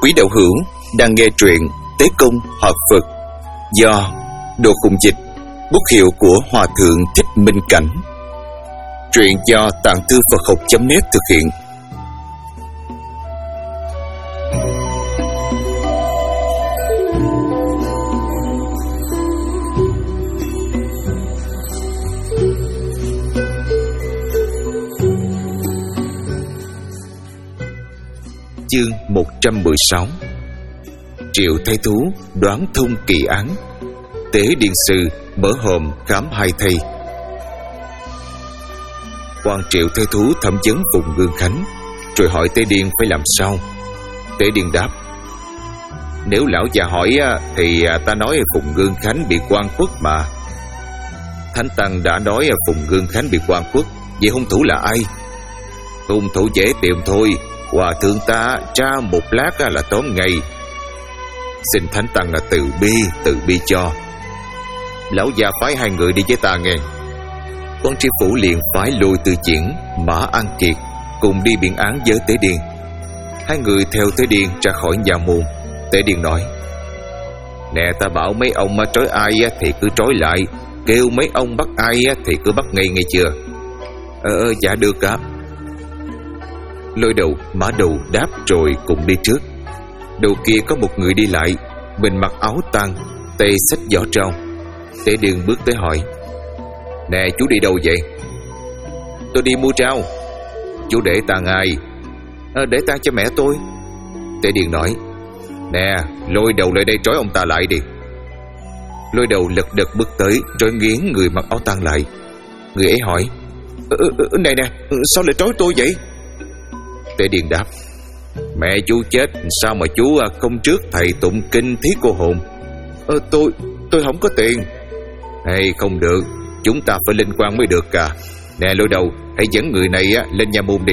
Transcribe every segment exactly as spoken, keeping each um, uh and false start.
Quý đạo hữu đang nghe truyện Tế Công Hòa Phật do Đồ Khùng Dịch, bút hiệu của Hòa Thượng Thích Minh Cảnh. Truyện do Tạng Thư Phật Học chấm net thực hiện. Chương một trăm mười sáu. Triệu Thái Thú đoán thông kỳ án. Tế Điện Sư mở hòm khám hai thầy. Quan Triệu Thái Thú thẩm vấn Phùng Ngưng Khánh, rồi hỏi Tế Điền phải làm sao. Tế Điền đáp: nếu lão già hỏi thì ta nói Phùng Ngưng Khánh bị oan khuất mà. Thánh Tăng đã nói Phùng Ngưng Khánh bị oan khuất, vậy hung thủ là ai? Hung thủ dễ tìm thôi, Hòa thượng ta tra một lát là tóm ngay. Xin Thánh Tăng là từ bi, từ bi cho. Lão già phái hai người đi với ta nghe. Quan tri phủ liền phái Lôi Tư Triển, Mã An Kiệt cùng đi biện án với Tế Điền. Hai người theo Tế Điền ra khỏi nhà môn. Tế Điền nói: nè, ta bảo mấy ông mà trói ai thì cứ trói lại, kêu mấy ông bắt ai thì cứ bắt ngay, nghe chưa? Ờ, dạ được cả. Lôi Đầu, Mã Đầu đáp rồi cùng đi trước. Đầu kia có một người đi lại, mình mặc áo tang, tay xách giỏ trâu. Tế Điền bước tới hỏi: nè, chú đi đâu vậy? Tôi đi mua trao. Chú để tang ai? À, để tang cho mẹ tôi. Tế Điền nói: nè, Lôi Đầu lại đây trói ông ta lại đi. Lôi Đầu lật đật bước tới, trói nghiến người mặc áo tang lại. Người ấy hỏi: ừ, ừ, này nè, sao lại trói tôi vậy? Tế Điền đáp: mẹ chú chết, sao mà chú không trước thầy tụng kinh thí cô hồn? Ờ, tôi, tôi không có tiền. Hay không được, chúng ta phải linh quan mới được cả. Nè Lôi Đầu, hãy dẫn người này lên nha môn đi.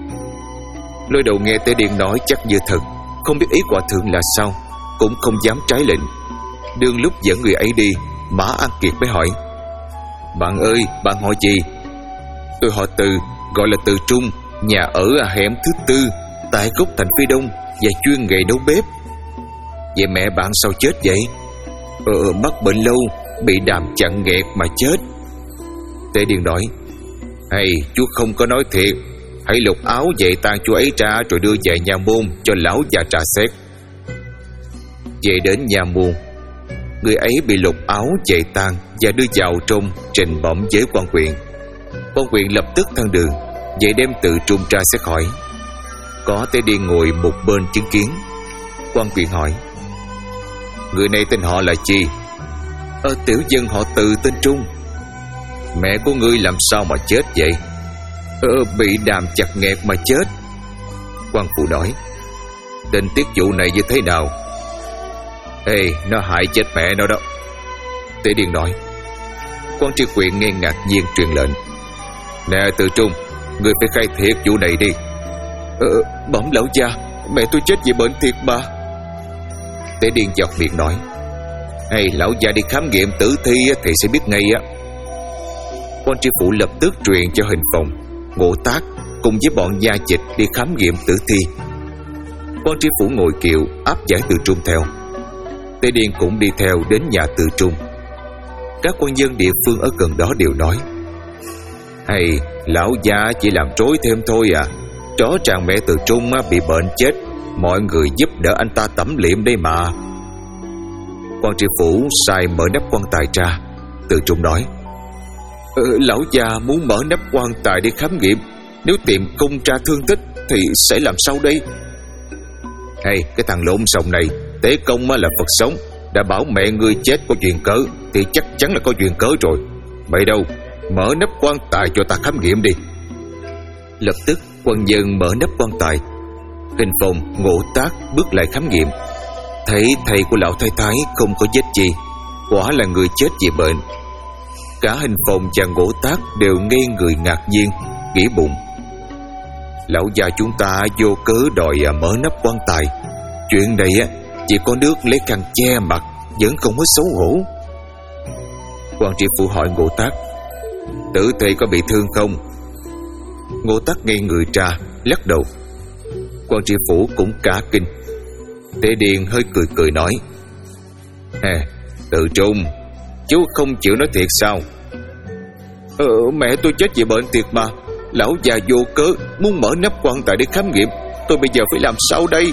Lôi Đầu nghe Tế Điền nói chắc như thật, không biết ý Hòa thượng là sao, cũng không dám trái lệnh. Đương lúc dẫn người ấy đi, Mã An Kiệt mới hỏi: bạn ơi, bạn họ gì? Tôi họ Từ, gọi là Từ Trung, nhà ở hẻm thứ tư, tại gốc thành phía đông, và chuyên nghề nấu bếp. Vậy mẹ bạn sao chết vậy? Ờ, mắc bệnh lâu, bị đàm chặn nghẹt mà chết. Tế Điền nói: hay, chú không có nói thiệt. Hãy lục áo vậy tang chú ấy ra, rồi đưa về nhà môn cho lão già trà xét. Về đến nhà môn, người ấy bị lục áo chạy tang và đưa vào trong trình bẩm với quan huyện. Quan huyện lập tức thăng đường, vậy đem Từ Trung ra xét hỏi. Có Tế Điền ngồi một bên chứng kiến. Quan huyện hỏi: người này tên họ là chi? Ờ, tiểu dân họ Từ tên Trung. Mẹ của ngươi làm sao mà chết vậy? Ờ, bị đàm chặt nghẹt mà chết. Quan phụ nói: tình tiết vụ này như thế nào? Ê, nó hại chết mẹ nó đó. Tế Điền nói. Quan tri huyện nghe ngạc nhiên truyền lệnh: nè Từ Trung, ngươi phải khai thiệt vụ này đi. Ờ, bẩm lão gia, mẹ tôi chết vì bệnh thiệt mà. Tế Điền chọt miệng nói: hay, lão gia đi khám nghiệm tử thi thì sẽ biết ngay á. Quan tri phủ lập tức truyền cho Hình Phòng, Ngộ Tác cùng với bọn gia dịch đi khám nghiệm tử thi. Quan tri phủ ngồi kiệu áp giải Từ Trung theo. Tế Điền cũng đi theo đến nhà Từ Trung. Các quan dân địa phương ở gần đó đều nói: hay, lão gia chỉ làm trối thêm thôi à. Rõ ràng mẹ Từ Trung bị bệnh chết, mọi người giúp đỡ anh ta tẩm liệm đây mà. Quan tri phủ sai mở nắp quan tài ra. Từ Trung nói: ờ, lão già muốn mở nắp quan tài để khám nghiệm, nếu tìm không ra thương tích thì sẽ làm sao đây? Hay, cái thằng lộn xộn này, Tế Công là Phật sống, đã bảo mẹ ngươi chết có duyên cớ thì chắc chắn là có duyên cớ rồi. Vậy đâu, mở nắp quan tài cho ta khám nghiệm đi. Lập tức quan dân mở nắp quan tài. Hình Phòng, Ngộ Tác bước lại khám nghiệm, thấy thầy của lão thái thái không có vết gì, quả là người chết vì bệnh. Cả Hình Phòng và Ngộ Tác đều ngây người ngạc nhiên, nghĩ bụng: lão già chúng ta vô cớ đòi mở nắp quan tài, chuyện này chỉ có nước lấy khăn che mặt, vẫn không có xấu hổ. Quan tri phủ hỏi Ngộ Tác: tử thi có bị thương không? Ngộ Tác ngây người ra, lắc đầu. Quan tri phủ cũng cả kinh. Tế Điền hơi cười cười nói: "Hè, Từ Trung, chú không chịu nói thiệt sao?" Ờ, mẹ tôi chết vì bệnh thiệt mà. Lão già vô cớ muốn mở nắp quan tài để khám nghiệm. Tôi bây giờ phải làm sao đây?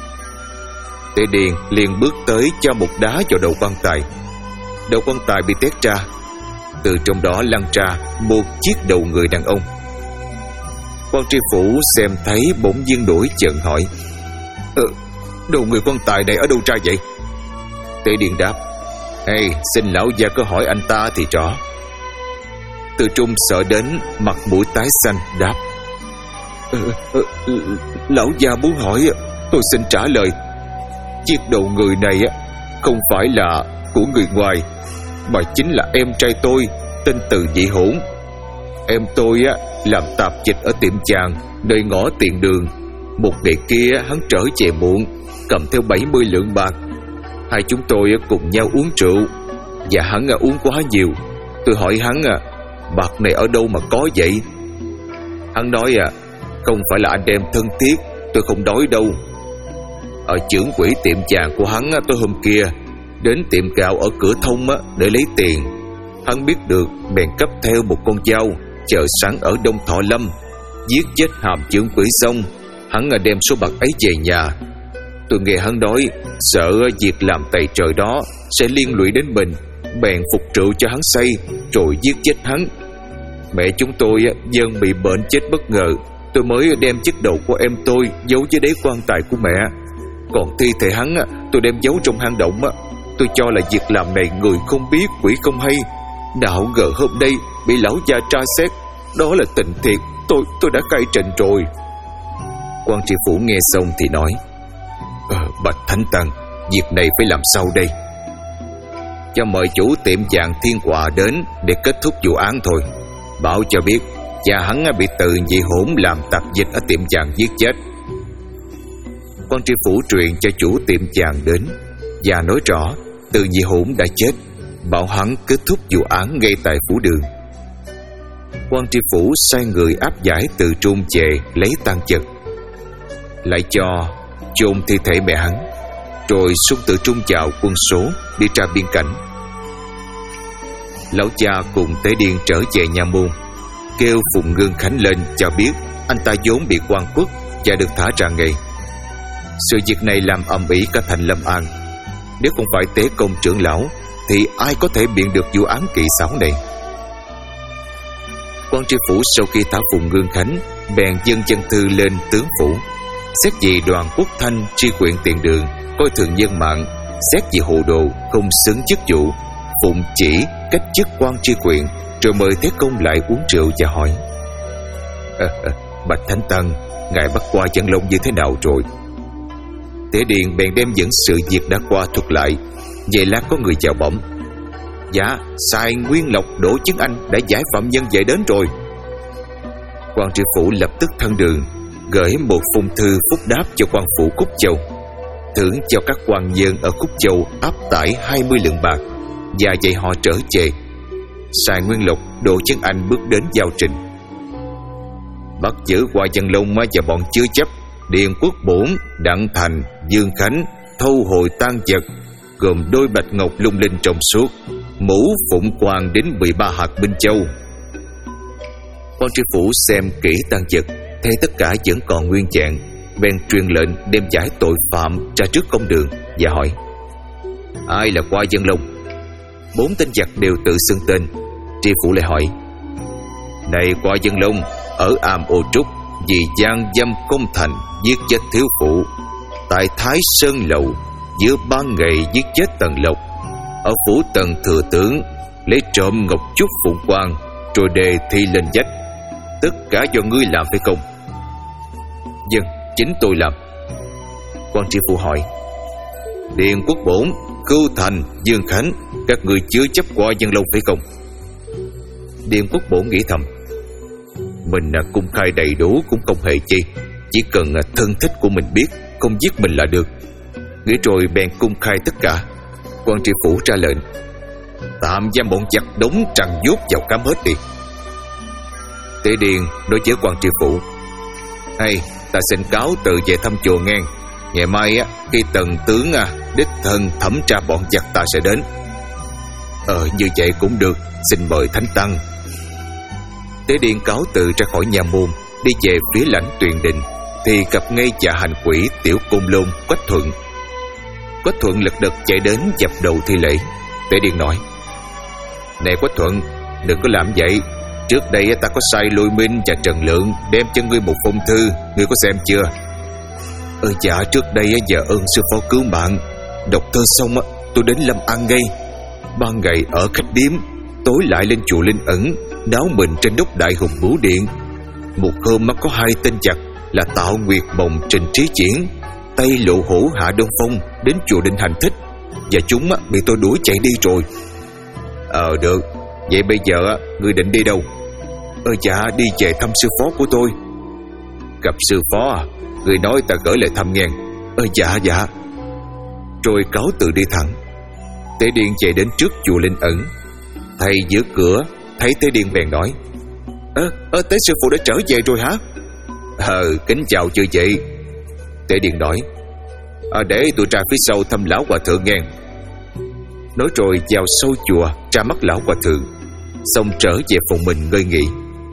Tế Điền liền bước tới cho một đá vào đầu quan tài. Đầu quan tài bị tét ra, từ trong đó lăn ra một chiếc đầu người đàn ông. Quan tri phủ xem thấy bỗng dưng nổi giận hỏi: Ờ, đầu người quan tài này ở đâu ra vậy? Tế Điền đáp: Ê, xin lão gia có hỏi anh ta thì rõ. Từ Trung sợ đến mặt mũi tái xanh đáp: ờ, ờ, Lão gia muốn hỏi, tôi xin trả lời. Chiếc đầu người này không phải là của người ngoài, mà chính là em trai tôi, tên Từ Nhị Hỗn. Em tôi làm tạp dịch ở tiệm chàng nơi ngõ tiền đường. Một ngày kia hắn trở về muộn, cầm theo bảy mươi lượng bạc. Hai chúng tôi cùng nhau uống rượu, và hắn uống quá nhiều. Tôi hỏi hắn: Bạc này ở đâu mà có vậy? Hắn nói: à, không phải là anh em thân thiết, tôi không đói đâu. Ở trưởng quỹ tiệm chàng của hắn tối hôm kia đến tiệm gạo ở Cửa Thông để lấy tiền. Hắn biết được bèn cấp theo một con dao chờ sẵn ở Đông Thọ Lâm, giết chết hàm trưởng quỹ xong, hắn đem số bạc ấy về nhà. Tôi nghe hắn nói sợ việc làm tày trời đó sẽ liên lụy đến mình, bèn phục rượu cho hắn say rồi giết chết hắn. Mẹ chúng tôi dân bị bệnh chết bất ngờ, tôi mới đem chiếc đầu của em tôi giấu dưới đế quan tài của mẹ. Còn thi thể hắn tôi đem giấu trong hang động. Tôi cho là việc làm này người không biết quỷ không hay. Đạo ngờ hôm nay bị lão gia tra xét, đó là tình thiệt. Tôi tôi đã cai trình rồi. Quan tri phủ nghe xong thì nói: ờ, Bạch Thánh Tăng, việc này phải làm sao đây? Cho mời chủ tiệm vàng Thiên Hòa đến để kết thúc vụ án thôi. Bảo cho biết cha hắn bị Từ Nhị Hỗn làm tạp dịch ở tiệm vàng giết chết. Quan tri phủ truyền cho chủ tiệm vàng đến và nói rõ Từ Nhị Hỗn đã chết, bảo hắn kết thúc vụ án ngay tại phủ đường. Quan tri phủ sai người áp giải Từ Trung về lấy tang vật, lại cho chôn thi thể mẹ hắn, rồi xung Từ Trung vào quân số đi ra biên cảnh. Lão cha cùng Tế Điền trở về nhà môn, kêu Phùng Ngưng Khánh lên cho biết anh ta vốn bị quan quất và được thả ra ngay. Sự việc này làm ầm ĩ cả thành Lâm An. Nếu không phải Tế Công trưởng lão thì ai có thể biện được vụ án kỳ xảo này? Quan tri phủ sau khi thả Phùng Ngưng Khánh bèn dâng chân thư lên tướng phủ, xét vì Đoàn Quốc Thanh tri huyện tiền đường coi thường nhân mạng, xét vì hồ đồ không xứng chức vụ, phụng chỉ cách chức quan tri huyện, rồi mời Thế Công lại uống rượu và hỏi: à, à, Bạch Thánh Tăng, ngài bắt qua Dân Long như thế nào rồi? Tế Điền bèn đem dẫn sự việc đã qua thuật lại. Vậy là có người chào bẩm: Dạ, sai Nguyên Lộc Đỗ Chứng Anh đã giải phạm nhân về đến rồi. Quan tri phủ lập tức thân đường, gửi một phong thư phúc đáp cho quan phủ Khúc Châu, thưởng cho các quan nhân ở Khúc Châu áp tải hai mươi lượng bạc, và dạy họ trở về. Sai Nguyên Lộc Đỗ Chứng Anh bước đến giao trình: bắt giữ Hoa Văn Long và bọn chứa chấp Điền Quốc Bổn, Đặng Thành, Dương Khánh, thâu hồi tang vật gồm đôi bạch ngọc lung linh trong suốt, mũ phụng quan đến mười ba hạt Minh Châu. Quan tri phủ xem kỹ tang vật, thấy tất cả vẫn còn nguyên vẹn, bèn truyền lệnh đem giải tội phạm ra trước công đường và hỏi: ai là Hoa Văn Long? Bốn tên giặc đều tự xưng tên. Tri phủ lại hỏi: này Hoa Văn Long ở Am Ô Trúc vì gian dâm công thành giết chết thiếu phụ, tại Thái Sơn Lầu giữa ban ngày giết chết Tần Lộc, ở phủ Tần Thừa Tướng lấy trộm ngọc trúc phụng quan rồi đề thi lên vách. Tất cả do ngươi làm phải không? Vâng, chính tôi làm. Quan tri phủ hỏi: Điền Quốc Bổn, Cưu Thành, Dương Khánh, các người chứa chấp Hoa Văn Long phải không? Điền Quốc Bổn nghĩ thầm: mình là công khai đầy đủ cũng không hề chi, chỉ cần thân thích của mình biết, không giết mình là được. Nghĩ rồi bèn công khai tất cả. Quan tri phủ ra lệnh: tạm giam bọn giặc đóng trằn vuốt vào cám hết đi. Tế Điền nói với quan tri phủ: hay, ta xin cáo từ về thăm chùa ngang. Ngày mai á, khi tần tướng à, đích thân thẩm tra bọn giặc ta sẽ đến. Ờ như vậy cũng được, xin mời thánh tăng. Tế Điền cáo từ ra khỏi nhà môn, đi về phía lãnh Tuyền Đình, thì gặp ngay dạ hành quỷ Tiểu Côn Lôn Quách Thuận. Quách Thuận lật đật chạy đến dập đầu thi lễ. Tế Điền nói: Này Quách Thuận, đừng có làm vậy. Trước đây ta có sai Lôi Minh và Trần Lượng đem cho ngươi một phong thư, ngươi có xem chưa? Ờ dạ, trước đây nhờ ơn sư phó cứu mạng. Đọc thơ xong tôi đến Lâm An ngay. Ban ngày ở khách điếm, tối lại lên chùa Linh Ẩn, đáo mình trên đốc Đại Hùng Bửu Điện. Một hôm có hai tên giặc là Tạo Nguyệt Bồng Trình Trí Triển, Tây Lộ Hổ Hạ Đông Phong đến chùa Định hành thích, và chúng bị tôi đuổi chạy đi rồi. Ờ được, vậy bây giờ ngươi định đi đâu? Ờ dạ, đi về thăm sư phó của tôi. Gặp sư phó à? Người nói ta gửi lại thăm nghe. Ờ dạ dạ. Rồi cáo từ đi thẳng. Tế Điền chạy đến trước chùa Linh Ẩn. Thầy giữa cửa thấy Tế Điền bèn nói: Ơ, ờ, Tế sư phụ đã trở về rồi hả? Ờ, kính chào chư vị. Tế Điền nói: à, để tôi ra phía sau thăm lão hòa thượng nghe. Nói rồi vào sâu chùa ra mắt lão hòa thượng, xong trở về phòng mình ngơi nghỉ.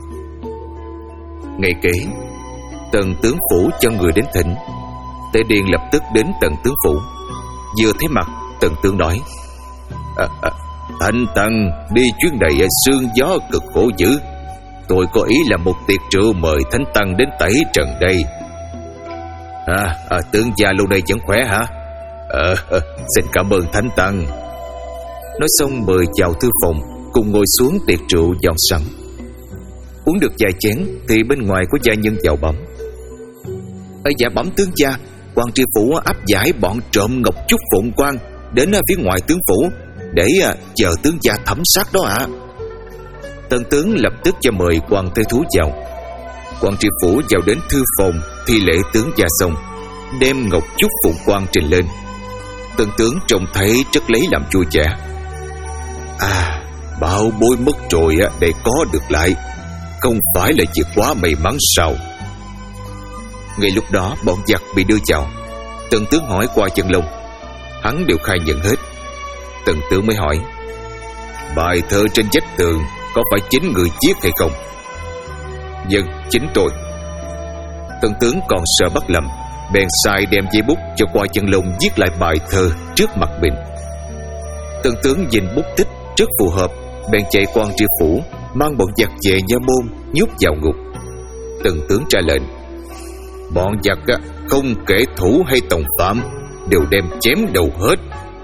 Ngày kế, Tần tướng phủ cho người đến thỉnh. Tế Điền lập tức đến Tần tướng phủ. Vừa thấy mặt, Tần tướng nói: à, à, Thánh tăng đi chuyến này sương gió cực khổ dữ. Tôi có ý là một tiệc rượu mời thánh tăng đến tẩy trần đây. À, à tướng gia lâu nay vẫn khỏe hả? Ờ, à, xin cảm ơn thánh tăng. Nói xong mời vào thư phòng, cùng ngồi xuống tiệc rượu dọn sẵn. Uống được vài chén thì bên ngoài có gia nhân vào bẩm: Ê dạ bẩm tướng gia, quan tri phủ áp giải bọn trộm ngọc trúc phụng quan đến phía ngoài tướng phủ để chờ tướng gia thẩm sát đó ạ. À. Tần tướng lập tức cho mời quan Thế Thú vào. Quan tri phủ vào đến thư phòng thi lễ tướng gia xong, đem ngọc trúc phụng quan trình lên. Tần tướng trông thấy rất lấy làm vui vẻ. À, bao bối mất rồi để có được lại, không phải là việc quá may mắn sao? Ngay lúc đó bọn giặc bị đưa vào. Tần tướng hỏi qua Chân Long, hắn đều khai nhận hết. Tần tướng mới hỏi: Bài thơ trên vách tường có phải chính người viết hay không? Vâng, chính tôi. Tần tướng còn sợ bắt lầm, bèn sai đem giấy bút cho qua Chân Long viết lại bài thơ trước mặt mình. Tần tướng nhìn bút tích rất phù hợp, bèn chạy quan tri phủ, mang bọn giặc về Nha Môn nhốt vào ngục. Tần tướng ra lệnh: Bọn giặc không kể thủ hay tòng phạm, đều đem chém đầu hết.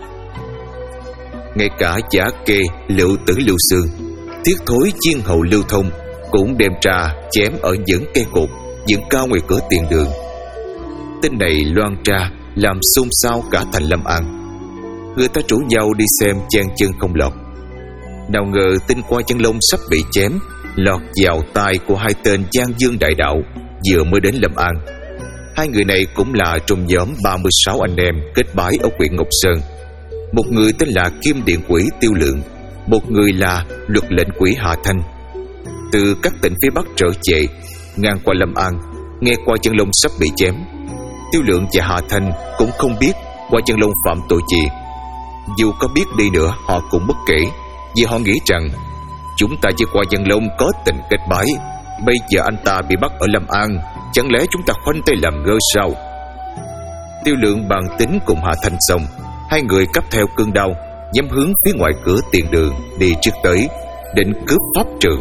Ngay cả Giả Kê, Lựu Tử Lưu Xương, Thiết Thối Chiên Hầu Lưu Thông cũng đem ra chém ở những cây cột dựng cao ngoài cửa tiền đường. Tin này loan ra làm xôn xao cả thành Lâm An. Người ta rủ nhau đi xem chen chân không lọt. Nào ngờ tin qua Chân Long sắp bị chém lọt vào tai của hai tên Giang Dương đại đạo vừa mới đến Lâm An. Hai người này cũng là trong nhóm ba mươi sáu anh em kết bái ở huyện Ngọc Sơn. Một người tên là Kim Điện Quỷ Tiêu Lượng, một người là Luật Lệnh Quỷ Hạ Thanh. Từ các tỉnh phía Bắc trở về, ngang qua Lâm An, nghe qua Chân Long sắp bị chém. Tiêu Lượng và Hạ Thanh cũng không biết qua Chân Long phạm tội gì. Dù có biết đi nữa họ cũng bất kể, vì họ nghĩ rằng chúng ta với qua Chân Long có tình kết bái. Bây giờ anh ta bị bắt ở Lâm An, chẳng lẽ chúng ta khoanh tay làm ngơ sao? Tiêu Lượng bàn tính cùng Hạ Thanh xong, hai người cắp theo cương đao, nhắm hướng phía ngoài cửa tiền đường đi trước tới, định cướp pháp trường.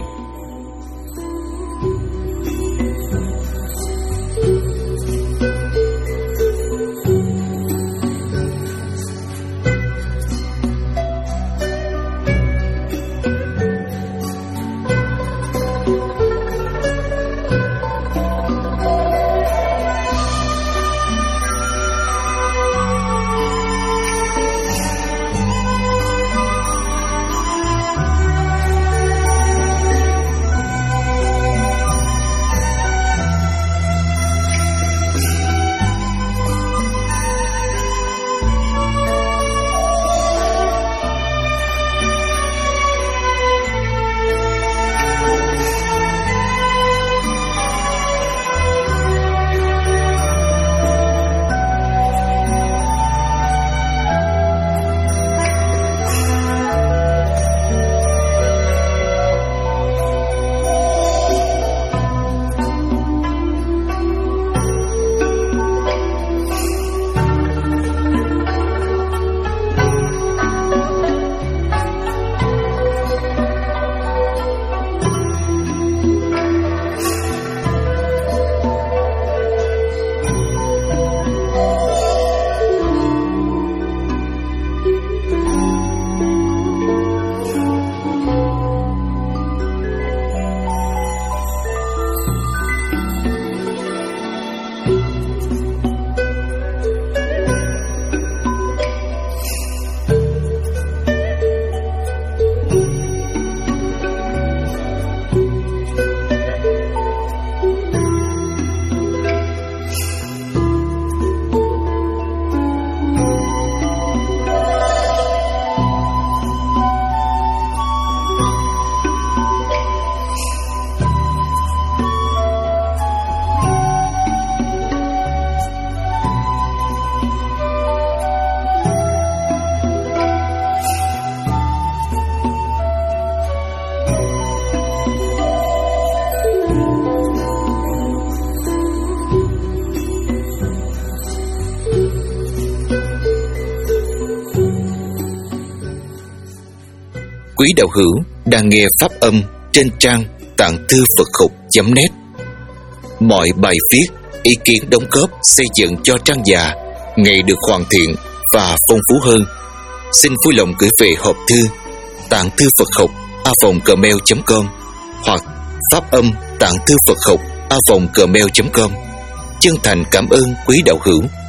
Quý đạo hữu đang nghe pháp âm trên trang tạng thư Phật học chấm net. Mọi bài viết, ý kiến đóng góp xây dựng cho trang già ngày được hoàn thiện và phong phú hơn. Xin vui lòng gửi về hộp thư tạng thư Phật học a vòng gmail chấm com hoặc pháp âm tạng thư Phật học a vòng gmail chấm com. Chân thành cảm ơn quý đạo hữu.